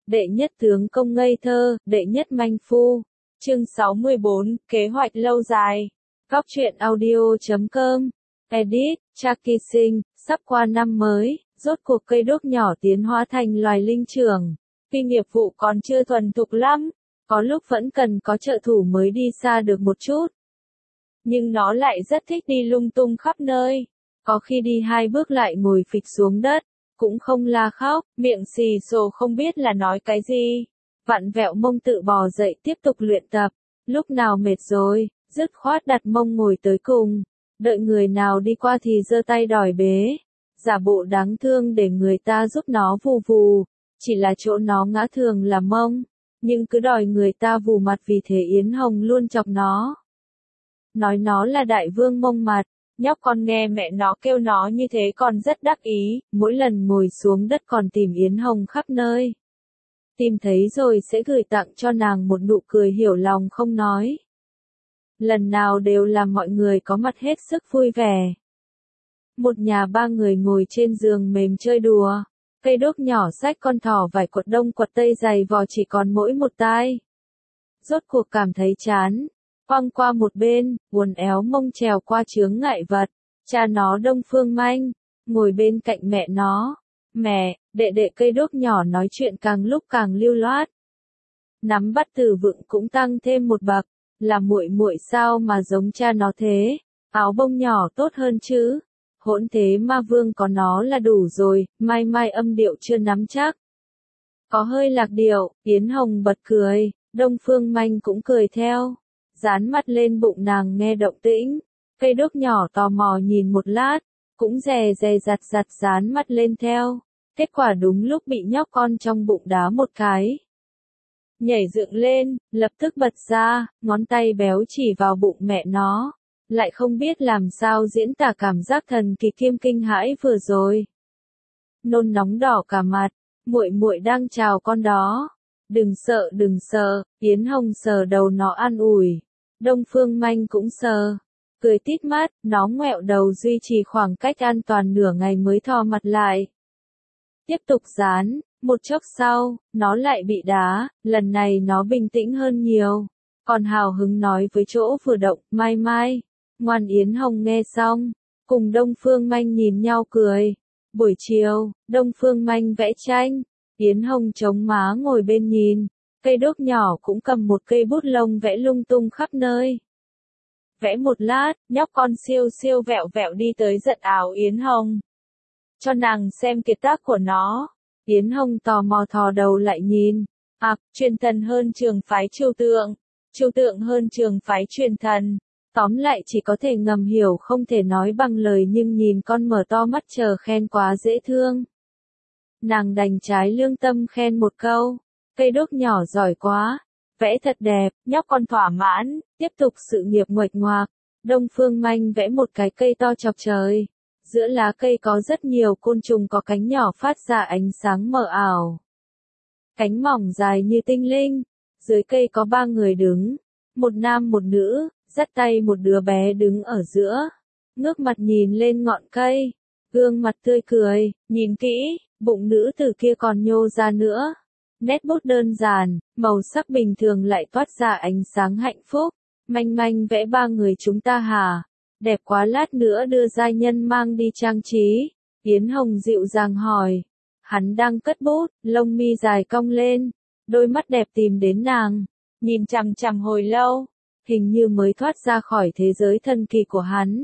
đệ nhất tướng công ngây thơ, đệ nhất manh phu. Chương 64, kế hoạch lâu dài. Góc truyện audio.com. Edit, Chucky Sinh, sắp qua năm mới, rốt cuộc cây đốt nhỏ tiến hóa thành loài linh trưởng. Tuy nghiệp vụ còn chưa thuần thục lắm, có lúc vẫn cần có trợ thủ mới đi xa được một chút. Nhưng nó lại rất thích đi lung tung khắp nơi. Có khi đi 2 bước lại ngồi phịch xuống đất, cũng không la khóc, miệng xì xồ không biết là nói cái gì. Vặn vẹo mông tự bò dậy tiếp tục luyện tập, lúc nào mệt rồi, dứt khoát đặt mông ngồi tới cùng. Đợi người nào đi qua thì giơ tay đòi bế, giả bộ đáng thương để người ta giúp nó vù vù, chỉ là chỗ nó ngã thường là mông, nhưng cứ đòi người ta vù mặt vì thế Yến Hồng luôn chọc nó. Nói nó là đại vương mông mặt, nhóc con nghe mẹ nó kêu nó như thế còn rất đắc ý, mỗi lần ngồi xuống đất còn tìm Yến Hồng khắp nơi. Tìm thấy rồi sẽ gửi tặng cho nàng một nụ cười hiểu lòng không nói. Lần nào đều làm mọi người có mặt hết sức vui vẻ. Một nhà 3 người ngồi trên giường mềm chơi đùa, cây đốt nhỏ xách con thỏ vải quật đông quật tây dày vò chỉ còn mỗi một tai. Rốt cuộc cảm thấy chán, quăng qua một bên, uốn éo mông trèo qua chướng ngại vật. Cha nó Đông Phương Manh, ngồi bên cạnh mẹ nó. Mẹ, đệ cây đốt nhỏ nói chuyện càng lúc càng lưu loát. Nắm bắt từ vựng cũng tăng thêm một bậc, là muội muội sao mà giống cha nó thế, áo bông nhỏ tốt hơn chứ. Hỗn thế ma vương có nó là đủ rồi, mai âm điệu chưa nắm chắc. Có hơi lạc điệu, Yến Hồng bật cười, Đông Phương Manh cũng cười theo. Dán mặt lên bụng nàng nghe động tĩnh, cây đốt nhỏ tò mò nhìn một lát, cũng dè giặt dán mặt lên theo. Kết quả đúng lúc bị nhóc con trong bụng đá một cái. Nhảy dựng lên, lập tức bật ra, ngón tay béo chỉ vào bụng mẹ nó. Lại không biết làm sao diễn tả cảm giác thần kỳ kiêm kinh hãi vừa rồi. Nôn nóng đỏ cả mặt, muội đang chào con đó. Đừng sợ, Yến Hồng sờ đầu nó an ủi. Đông Phương Manh cũng sờ, cười tít mắt, nó ngoẹo đầu duy trì khoảng cách an toàn nửa ngày mới thò mặt lại. Tiếp tục dán, một chốc sau, nó lại bị đá, lần này nó bình tĩnh hơn nhiều. Còn hào hứng nói với chỗ vừa động, mai. Ngoan Yến Hồng nghe xong, cùng Đông Phương Manh nhìn nhau cười. Buổi chiều, Đông Phương Manh vẽ tranh, Yến Hồng chống má ngồi bên nhìn, cây đốt nhỏ cũng cầm một cây bút lông vẽ lung tung khắp nơi. Vẽ một lát, nhóc con siêu vẹo đi tới giật áo Yến Hồng. Cho nàng xem kiệt tác của nó. Yến Hồng tò mò thò đầu lại nhìn. Truyền thần hơn trường phái trừu tượng hơn trường phái truyền thần. Tóm lại chỉ có thể ngầm hiểu không thể nói bằng lời nhưng nhìn con mở to mắt chờ khen quá dễ thương. Nàng đành trái lương tâm khen một câu. Cây đốt nhỏ giỏi quá. Vẽ thật đẹp, nhóc con thỏa mãn, tiếp tục sự nghiệp nguệch ngoạc. Đông Phương Manh vẽ một cái cây to chọc trời. Giữa lá cây có rất nhiều côn trùng có cánh nhỏ phát ra ánh sáng mờ ảo. Cánh mỏng dài như tinh linh. Dưới cây có 3 người đứng. Một nam một nữ, dắt tay một đứa bé đứng ở giữa. Ngước mặt nhìn lên ngọn cây. Gương mặt tươi cười, nhìn kỹ, bụng nữ từ kia còn nhô ra nữa. Nét bút đơn giản, màu sắc bình thường lại toát ra ánh sáng hạnh phúc. Manh vẽ 3 người chúng ta hả? Đẹp quá, lát nữa đưa giai nhân mang đi trang trí. Yến Hồng dịu dàng hỏi. Hắn đang cất bút, lông mi dài cong lên. Đôi mắt đẹp tìm đến nàng. Nhìn chằm hồi lâu. Hình như mới thoát ra khỏi thế giới thần kỳ của hắn.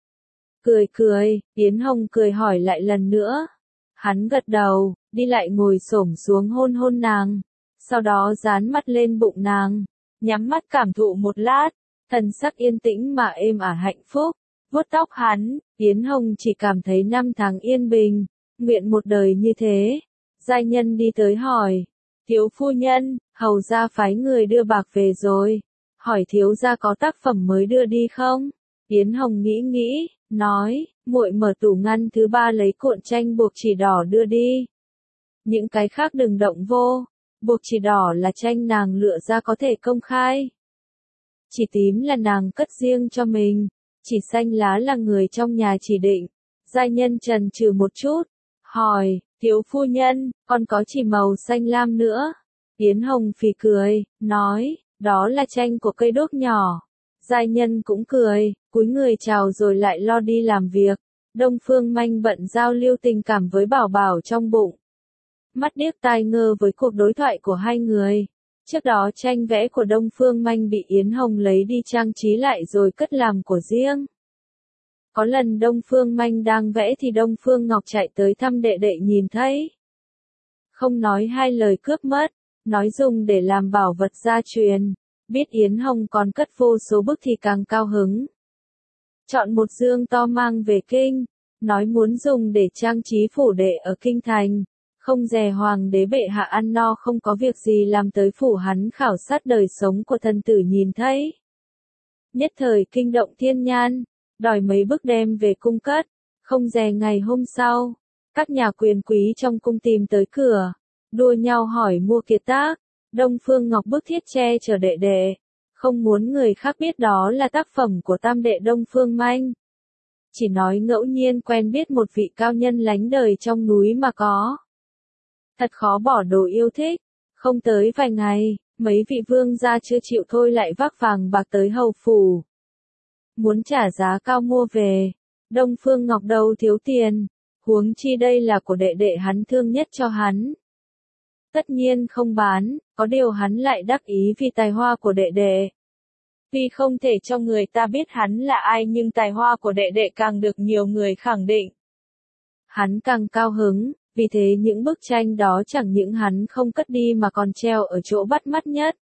Cười, Yến Hồng cười hỏi lại lần nữa. Hắn gật đầu, đi lại ngồi xổm xuống hôn nàng. Sau đó dán mặt lên bụng nàng. Nhắm mắt cảm thụ một lát. Thần sắc yên tĩnh mà êm ả hạnh phúc. Vuốt tóc hắn, Yến Hồng chỉ cảm thấy 5 tháng yên bình. Nguyện một đời như thế. Giai nhân đi tới hỏi. Thiếu phu nhân, hầu gia phái người đưa bạc về rồi. Hỏi thiếu gia có tác phẩm mới đưa đi không? Yến Hồng nghĩ, nói, muội mở tủ ngăn thứ 3 lấy cuộn tranh buộc chỉ đỏ đưa đi. Những cái khác đừng động vô. Buộc chỉ đỏ là tranh nàng lựa ra có thể công khai. Chỉ tím là nàng cất riêng cho mình. Chỉ xanh lá là người trong nhà chỉ định. Giai nhân chần chừ một chút. Hỏi, Thiếu phu nhân, còn có chỉ màu xanh lam nữa. Yến Hồng phì cười, nói, đó là tranh của cây đốt nhỏ. Giai nhân cũng cười, cúi người chào rồi lại lo đi làm việc. Đông Phương Manh bận giao lưu tình cảm với Bảo Bảo trong bụng. Mắt điếc tai ngơ với cuộc đối thoại của hai người. Trước đó tranh vẽ của Đông Phương Manh bị Yến Hồng lấy đi trang trí lại rồi cất làm của riêng. Có lần Đông Phương Manh đang vẽ thì Đông Phương Ngọc chạy tới thăm đệ đệ nhìn thấy. Không nói hai lời cướp mất, nói dùng để làm bảo vật gia truyền. Biết Yến Hồng còn cất vô số bức thì càng cao hứng. Chọn một dương to mang về kinh, nói muốn dùng để trang trí phủ đệ ở kinh thành. Không dè hoàng đế bệ hạ ăn no không có việc gì làm tới phủ hắn khảo sát đời sống của thần tử nhìn thấy. Nhất thời kinh động thiên nhan, đòi mấy bức đem về cung cất, không dè ngày hôm sau. Các nhà quyền quý trong cung tìm tới cửa, đua nhau hỏi mua kiệt tác. Đông Phương Ngọc bức thiết che chở đệ đệ, không muốn người khác biết đó là tác phẩm của tam đệ Đông Phương Manh. Chỉ nói ngẫu nhiên quen biết một vị cao nhân lánh đời trong núi mà có. Thật khó bỏ đồ yêu thích, không tới vài ngày, mấy vị vương gia chưa chịu thôi lại vác vàng bạc tới hầu phủ. Muốn trả giá cao mua về, Đông Phương Ngọc đâu thiếu tiền, huống chi đây là của đệ đệ hắn thương nhất cho hắn. Tất nhiên không bán, có điều hắn lại đắc ý vì tài hoa của đệ đệ. Tuy không thể cho người ta biết hắn là ai nhưng tài hoa của đệ đệ càng được nhiều người khẳng định. Hắn càng cao hứng, vì thế những bức tranh đó chẳng những hắn không cất đi mà còn treo ở chỗ bắt mắt nhất.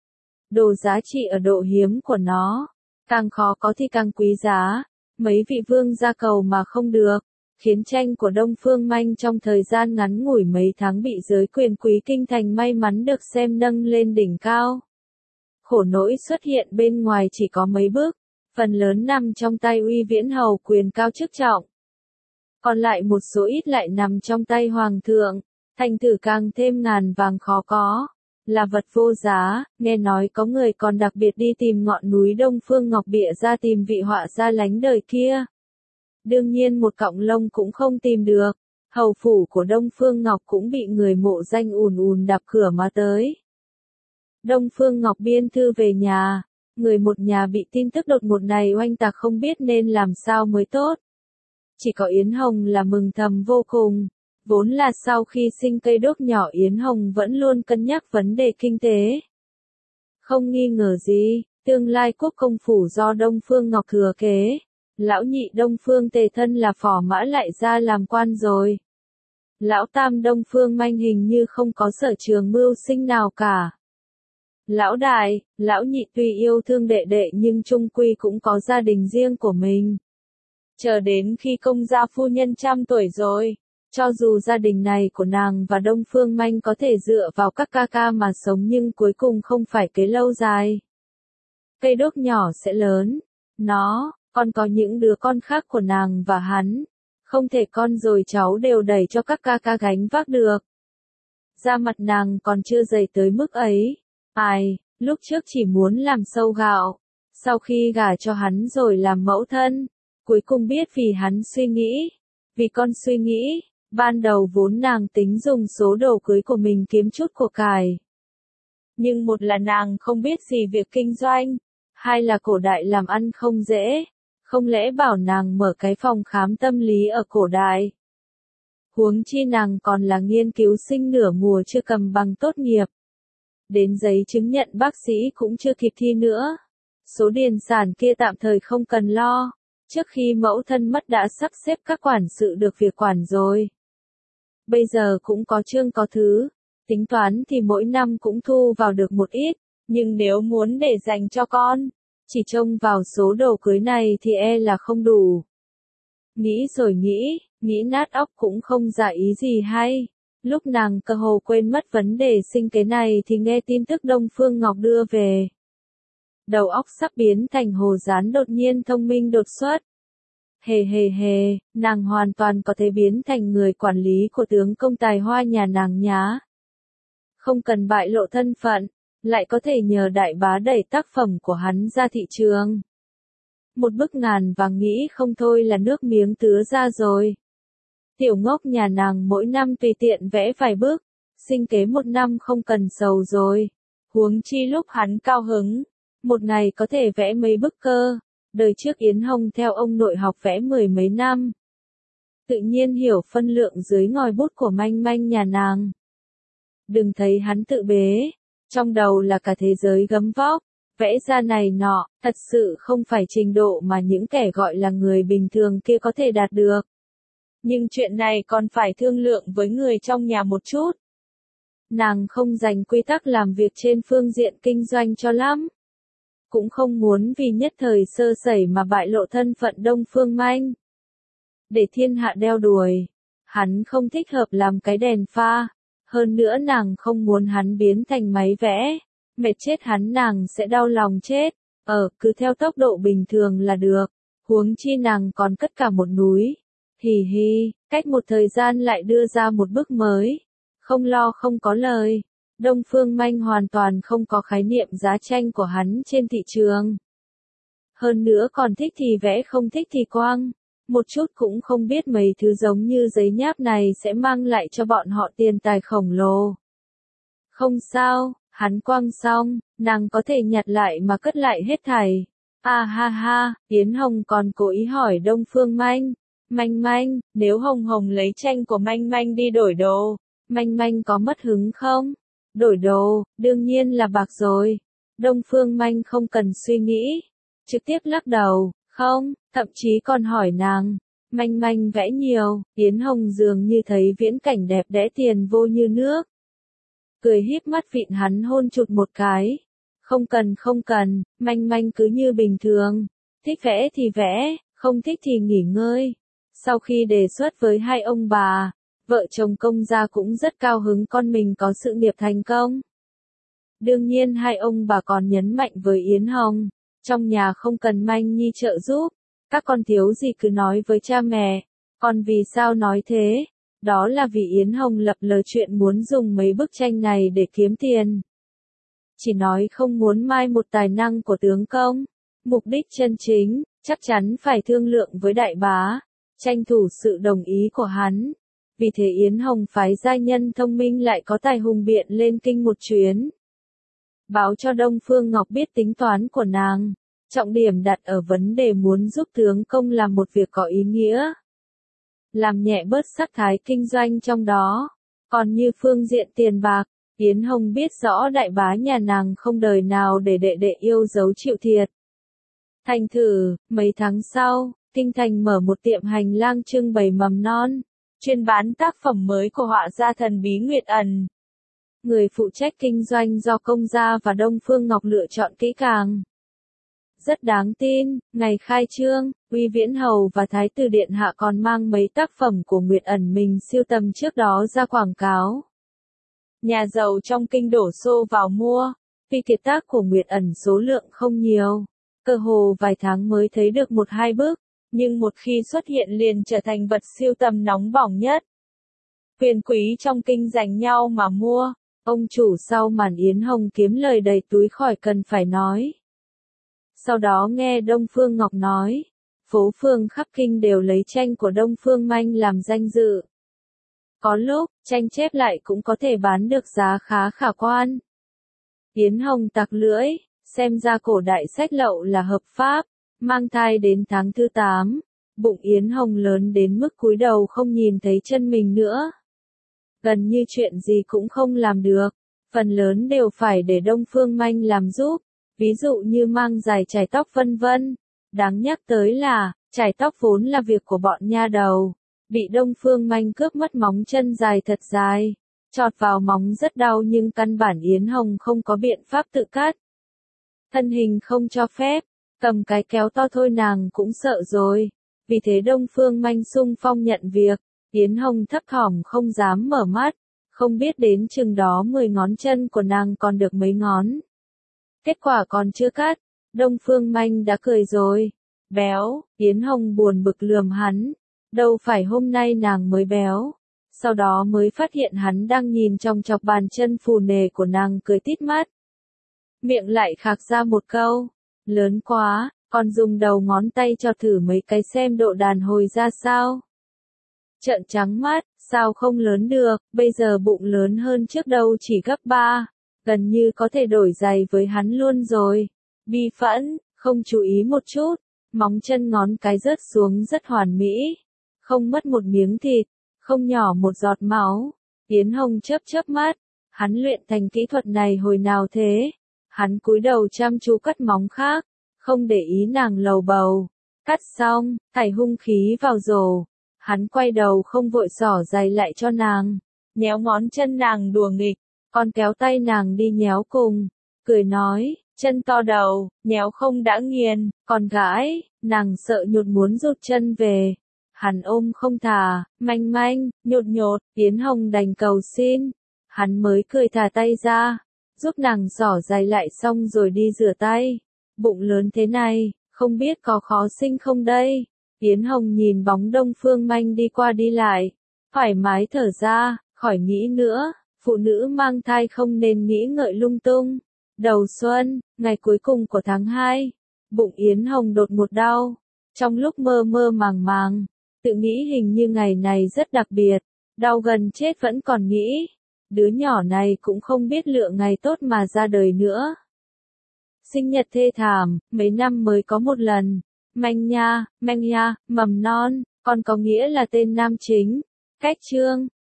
Đồ giá trị ở độ hiếm của nó, càng khó có thì càng quý giá, mấy vị vương gia cầu mà không được. Khiến tranh của Đông Phương Manh trong thời gian ngắn ngủi mấy tháng bị giới quyền quý kinh thành may mắn được xem nâng lên đỉnh cao. Khổ nỗi xuất hiện bên ngoài chỉ có mấy bức, phần lớn nằm trong tay uy viễn hầu quyền cao chức trọng. Còn lại một số ít lại nằm trong tay hoàng thượng, thành thử càng thêm ngàn vàng khó có, là vật vô giá. Nghe nói có người còn đặc biệt đi tìm ngọn núi Đông Phương Ngọc bịa ra tìm vị họa gia lánh đời kia. Đương nhiên một cọng lông cũng không tìm được, hầu phủ của Đông Phương Ngọc cũng bị người mộ danh ùn ùn đạp cửa mà tới. Đông Phương Ngọc biên thư về nhà, người một nhà bị tin tức đột ngột này oanh tạc không biết nên làm sao mới tốt. Chỉ có Yến Hồng là mừng thầm vô cùng, vốn là sau khi sinh cây đốt nhỏ Yến Hồng vẫn luôn cân nhắc vấn đề kinh tế. Không nghi ngờ gì, tương lai quốc công phủ do Đông Phương Ngọc thừa kế. Lão nhị Đông Phương Tề thân là phò mã lại ra làm quan rồi. Lão tam Đông Phương Manh hình như không có sở trường mưu sinh nào cả. Lão đại, lão nhị tuy yêu thương đệ đệ nhưng chung quy cũng có gia đình riêng của mình. Chờ đến khi công gia phu nhân trăm tuổi rồi, cho dù gia đình này của nàng và Đông Phương Manh có thể dựa vào các ca ca mà sống nhưng cuối cùng không phải kế lâu dài. Cây đốt nhỏ sẽ lớn, nó còn có những đứa con khác của nàng và hắn, không thể con rồi cháu đều đẩy cho các ca ca gánh vác được. Da mặt nàng còn chưa dày tới mức ấy. Ai, lúc trước chỉ muốn làm sâu gạo, sau khi gả cho hắn rồi làm mẫu thân, cuối cùng biết vì hắn suy nghĩ, vì con suy nghĩ, ban đầu vốn nàng tính dùng số đồ cưới của mình kiếm chút của cải. Nhưng một là nàng không biết gì việc kinh doanh, hai là cổ đại làm ăn không dễ. Không lẽ bảo nàng mở cái phòng khám tâm lý ở cổ đại. Huống chi nàng còn là nghiên cứu sinh nửa mùa chưa cầm bằng tốt nghiệp. Đến giấy chứng nhận bác sĩ cũng chưa kịp thi nữa. Số điền sản kia tạm thời không cần lo. Trước khi mẫu thân mất đã sắp xếp các quản sự được việc quản rồi. Bây giờ cũng có chương có thứ. Tính toán thì mỗi năm cũng thu vào được một ít. Nhưng nếu muốn để dành cho con, chỉ trông vào số đồ cưới này thì e là không đủ. Nghĩ rồi nghĩ nát óc cũng không ra ý gì hay. Lúc nàng cơ hồ quên mất vấn đề sinh kế này thì nghe tin tức Đông Phương Ngọc đưa về. Đầu óc sắp biến thành hồ dán đột nhiên thông minh đột xuất. Hề, nàng hoàn toàn có thể biến thành người quản lý của tướng công tài hoa nhà nàng nhá. Không cần bại lộ thân phận, lại có thể nhờ đại bá đẩy tác phẩm của hắn ra thị trường. Một bức ngàn vàng nghĩ không thôi là nước miếng tứa ra rồi. Tiểu ngốc nhà nàng mỗi năm tùy tiện vẽ vài bức, sinh kế một năm không cần sầu rồi. Huống chi lúc hắn cao hứng, một ngày có thể vẽ mấy bức cơ. Đời trước Yến Hồng theo ông nội học vẽ 10 mấy năm. Tự nhiên hiểu phân lượng dưới ngòi bút của manh manh nhà nàng. Đừng thấy hắn tự bế, trong đầu là cả thế giới gấm vóc, vẽ ra này nọ, thật sự không phải trình độ mà những kẻ gọi là người bình thường kia có thể đạt được. Nhưng chuyện này còn phải thương lượng với người trong nhà một chút. Nàng không dành quy tắc làm việc trên phương diện kinh doanh cho lắm. Cũng không muốn vì nhất thời sơ sẩy mà bại lộ thân phận Đông Phương Manh. Để thiên hạ đeo đuổi, hắn không thích hợp làm cái đèn pha. Hơn nữa nàng không muốn hắn biến thành máy vẽ. Mệt chết hắn nàng sẽ đau lòng chết. Cứ theo tốc độ bình thường là được. Huống chi nàng còn cất cả một núi. Hì hì, cách một thời gian lại đưa ra một bức mới. Không lo không có lời. Đông Phương Manh hoàn toàn không có khái niệm giá tranh của hắn trên thị trường. Hơn nữa còn thích thì vẽ không thích thì quăng. Một chút cũng không biết mấy thứ giống như giấy nháp này sẽ mang lại cho bọn họ tiền tài khổng lồ. Không sao, hắn quăng xong, nàng có thể nhặt lại mà cất lại hết thảy. Ha ha, Yến Hồng còn cố ý hỏi Đông Phương Manh. Manh manh, nếu Hồng Hồng lấy tranh của manh manh đi đổi đồ, manh manh có mất hứng không? Đổi đồ, đương nhiên là bạc rồi. Đông Phương Manh không cần suy nghĩ. Trực tiếp lắc đầu, không, thậm chí còn hỏi nàng. Manh manh vẽ nhiều, Yến Hồng dường như thấy viễn cảnh đẹp đẽ tiền vô như nước. Cười híp mắt vịn hắn hôn chụt một cái. Không cần, manh manh cứ như bình thường. Thích vẽ thì vẽ, không thích thì nghỉ ngơi. Sau khi đề xuất với hai ông bà, vợ chồng Công gia cũng rất cao hứng con mình có sự nghiệp thành công. Đương nhiên hai ông bà còn nhấn mạnh với Yến Hồng, trong nhà không cần Manh Nhi trợ giúp, các con thiếu gì cứ nói với cha mẹ. Còn vì sao nói thế? Đó là vì Yến Hồng lập lờ chuyện muốn dùng mấy bức tranh này để kiếm tiền. Chỉ nói không muốn mai một tài năng của tướng công. Mục đích chân chính, chắc chắn phải thương lượng với đại bá, tranh thủ sự đồng ý của hắn. Vì thế Yến Hồng phái giai nhân thông minh lại có tài hùng biện lên kinh một chuyến. Báo cho Đông Phương Ngọc biết tính toán của nàng, trọng điểm đặt ở vấn đề muốn giúp tướng công làm một việc có ý nghĩa. Làm nhẹ bớt sắc thái kinh doanh trong đó. Còn như phương diện tiền bạc, Yến Hồng biết rõ đại bá nhà nàng không đời nào để đệ đệ yêu dấu chịu thiệt. Thành thử, mấy tháng sau, Kinh Thành mở một tiệm hành lang trưng bày mầm non, chuyên bán tác phẩm mới của họa gia thần bí Nguyệt Ẩn. Người phụ trách kinh doanh do Công gia và Đông Phương Ngọc lựa chọn kỹ càng. Rất đáng tin, ngày khai trương, Uy Viễn Hầu và Thái tử Điện Hạ còn mang mấy tác phẩm của Nguyệt Ẩn mình sưu tầm trước đó ra quảng cáo. Nhà giàu trong kinh đổ xô vào mua, vì kiệt tác của Nguyệt Ẩn số lượng không nhiều, cơ hồ vài tháng mới thấy được một hai bức, nhưng một khi xuất hiện liền trở thành vật sưu tầm nóng bỏng nhất. Quyền quý trong kinh giành nhau mà mua, ông chủ sau màn Yến Hồng kiếm lời đầy túi khỏi cần phải nói. Sau đó nghe Đông Phương Ngọc nói, phố phường khắp kinh đều lấy tranh của Đông Phương Manh làm danh dự. Có lúc, tranh chép lại cũng có thể bán được giá khá khả quan. Yến Hồng tặc lưỡi, xem ra cổ đại sách lậu là hợp pháp, mang thai đến tháng thứ 8, bụng Yến Hồng lớn đến mức cúi đầu không nhìn thấy chân mình nữa. Gần như chuyện gì cũng không làm được, phần lớn đều phải để Đông Phương Manh làm giúp, ví dụ như mang giày chải tóc vân vân. Đáng nhắc tới là, chải tóc vốn là việc của bọn nha đầu, bị Đông Phương Manh cướp mất móng chân dài thật dài, chọt vào móng rất đau nhưng căn bản Yến Hồng không có biện pháp tự cắt. Thân hình không cho phép, cầm cái kéo to thôi nàng cũng sợ rồi, vì thế Đông Phương Manh xung phong nhận việc, Yến Hồng thấp thỏm không dám mở mắt, không biết đến chừng đó 10 ngón chân của nàng còn được mấy ngón. Kết quả còn chưa cắt, Đông Phương Manh đã cười rồi. Béo, Yến Hồng buồn bực lườm hắn. Đâu phải hôm nay nàng mới béo. Sau đó mới phát hiện hắn đang nhìn trong chọc bàn chân phù nề của nàng cười tít mắt. Miệng lại khạc ra một câu. Lớn quá, còn dùng đầu ngón tay cho thử mấy cái xem độ đàn hồi ra sao. Trợn trắng mắt, sao không lớn được, bây giờ bụng lớn hơn trước đâu chỉ gấp 3, gần như có thể đổi giày với hắn luôn rồi. Bi phẫn, không chú ý một chút, móng chân ngón cái rớt xuống rất hoàn mỹ, không mất một miếng thịt, không nhỏ một giọt máu. Yến Hồng chớp chớp mắt, hắn luyện thành kỹ thuật này hồi nào thế? Hắn cúi đầu chăm chú cắt móng khác, không để ý nàng lầu bầu. Cắt xong, thảy hung khí vào rổ. Hắn quay đầu không vội xỏ giày lại cho nàng, nhéo ngón chân nàng đùa nghịch, còn kéo tay nàng đi nhéo cùng, cười nói, chân to đầu, nhéo không đã nghiền, còn gãi, nàng sợ nhột muốn rụt chân về. Hắn ôm không thả, manh manh, nhột nhột, Yến Hồng đành cầu xin, hắn mới cười thả tay ra, giúp nàng xỏ giày lại xong rồi đi rửa tay. Bụng lớn thế này, không biết có khó sinh không đây? Yến Hồng nhìn bóng Đông Phương Manh đi qua đi lại, thoải mái thở ra, khỏi nghĩ nữa, phụ nữ mang thai không nên nghĩ ngợi lung tung. Đầu xuân, ngày cuối cùng của tháng 2, bụng Yến Hồng đột ngột đau, trong lúc mơ mơ màng màng, tự nghĩ hình như ngày này rất đặc biệt, đau gần chết vẫn còn nghĩ, đứa nhỏ này cũng không biết lựa ngày tốt mà ra đời nữa. Sinh nhật thê thảm, mấy năm mới có một lần. Manh nha, mầm non, còn có nghĩa là tên nam chính. Cách chương,